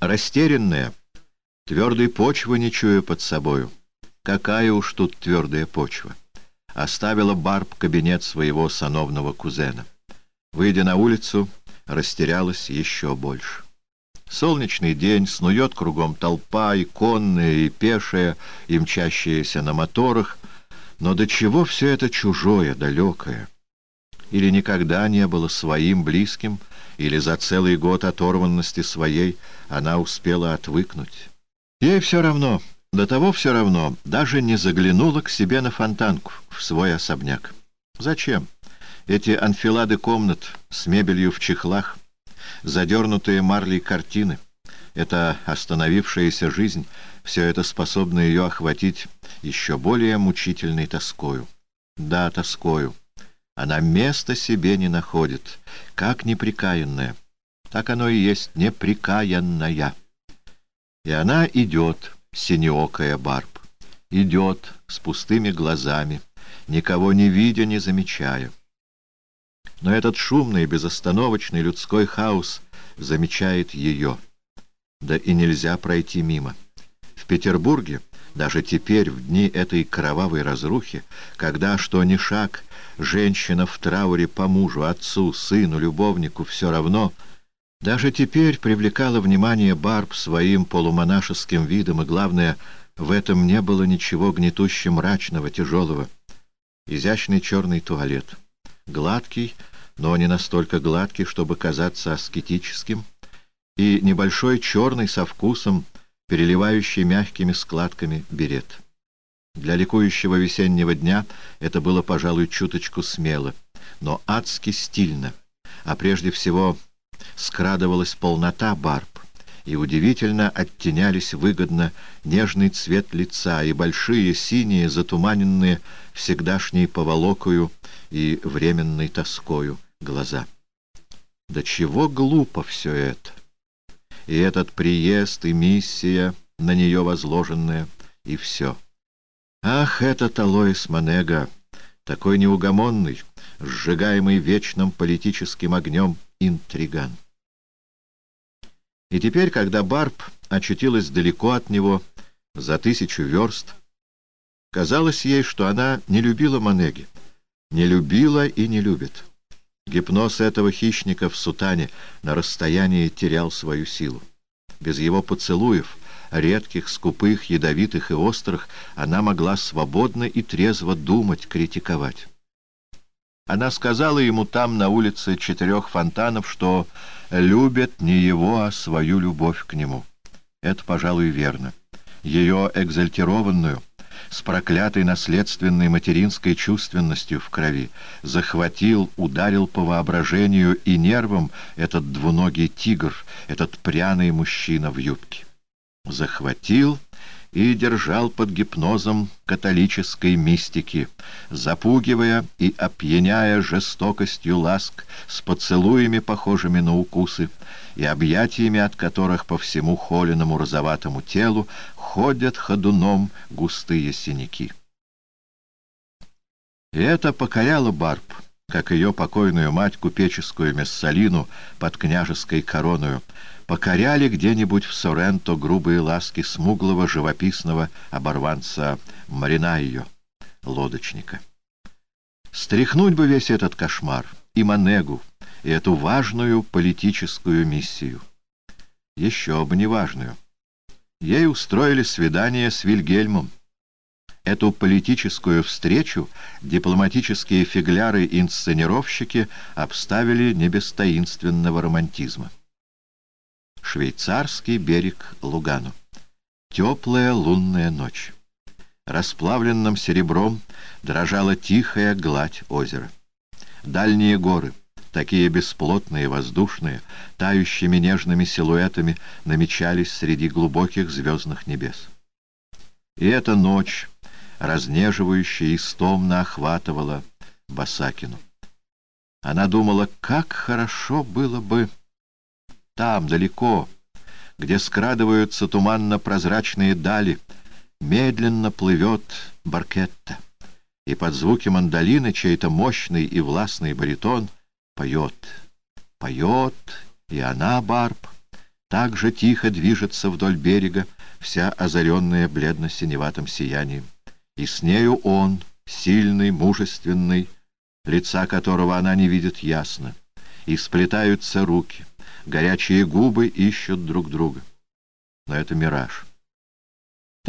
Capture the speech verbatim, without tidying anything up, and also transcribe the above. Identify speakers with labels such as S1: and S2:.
S1: растерянная, твердой почвы не чуя под собою. Какая уж тут твердая почва! Оставила Барб кабинет своего сановного кузена. Выйдя на улицу, растерялась еще больше. Солнечный день, снует кругом толпа, и конная, и пешая, и мчащаяся на моторах. Но до чего все это чужое, далекое? Или никогда не было своим, близким, или за целый год оторванности своей она успела отвыкнуть? Ей все равно, до того все равно, даже не заглянула к себе на Фонтанку, в свой особняк. Зачем? Эти анфилады комнат с мебелью в чехлах, задернутые марлей картины, эта остановившаяся жизнь, все это способно ее охватить еще более мучительной тоскою. Да, тоскою. Она места себе не находит, как неприкаянная. Так оно и есть, неприкаянная. И она идет, синеокая Барб, идет с пустыми глазами, никого не видя, не замечая. Но этот шумный, безостановочный людской хаос замечает ее. Да и нельзя пройти мимо. В Петербурге, даже теперь, в дни этой кровавой разрухи, когда, что ни шаг, женщина в трауре по мужу, отцу, сыну, любовнику, все равно, даже теперь привлекала внимание Барб своим полумонашеским видом, и, главное, в этом не было ничего гнетуще мрачного, тяжелого. Изящный черный туалет. Гладкий, но не настолько гладкий, чтобы казаться аскетическим, и небольшой черный со вкусом, переливающий мягкими складками берет. Для ликующего весеннего дня это было, пожалуй, чуточку смело, но адски стильно, а прежде всего скрадывалась полнота Барб, и удивительно оттенялись выгодно нежный цвет лица и большие синие, затуманенные всегдашней поволокою и временной тоскою глаза. Да чего глупо все это! И этот приезд, и миссия, на нее возложенная, и все. Ах, этот Алоис Манега, такой неугомонный, сжигаемый вечным политическим огнем интриган. И теперь, когда Барб очутилась далеко от него, за тысячу верст, казалось ей, что она не любила Манеги, не любила и не любит. Гипноз этого хищника в сутане на расстоянии терял свою силу. Без его поцелуев, редких, скупых, ядовитых и острых, она могла свободно и трезво думать, критиковать. Она сказала ему там, на улице Четырех Фонтанов, что любит не его, а свою любовь к нему. Это, пожалуй, верно. Ее экзальтированную, с проклятой наследственной материнской чувственностью в крови, захватил, ударил по воображению и нервам этот двуногий тигр, этот пряный мужчина в юбке. Захватил и держал под гипнозом католической мистики, запугивая и опьяняя жестокостью ласк с поцелуями, похожими на укусы, и объятиями, от которых по всему холеному розоватому телу ходят ходуном густые синяки. И это покоряло Барб, как ее покойную мать, купеческую Мессалину под княжеской короною, покоряли где-нибудь в Соренто грубые ласки смуглого живописного оборванца Маринайо, лодочника. Стряхнуть бы весь этот кошмар, и Манегу, и эту важную политическую миссию. Еще бы не важную. Ей устроили свидание с Вильгельмом. Эту политическую встречу дипломатические фигляры и инсценировщики обставили не без таинственного романтизма. Швейцарский берег Лугану. Теплая лунная ночь. Расплавленным серебром дрожала тихая гладь озера. Дальние горы, такие бесплотные, воздушные, тающими нежными силуэтами, намечались среди глубоких звездных небес. И эта ночь, разнеживающая, истомно охватывала Басакину. Она думала, как хорошо было бы там, далеко, где скрадываются туманно-прозрачные дали, медленно плывет Баркетта, и под звуки мандолины чей-то мощный и властный баритон поет, поет, и она, Барб, так же тихо движется вдоль берега, вся озаренная бледно-синеватым сиянием. И с нею он, сильный, мужественный, лица которого она не видит ясно. И сплетаются руки, горячие губы ищут друг друга. Но это мираж.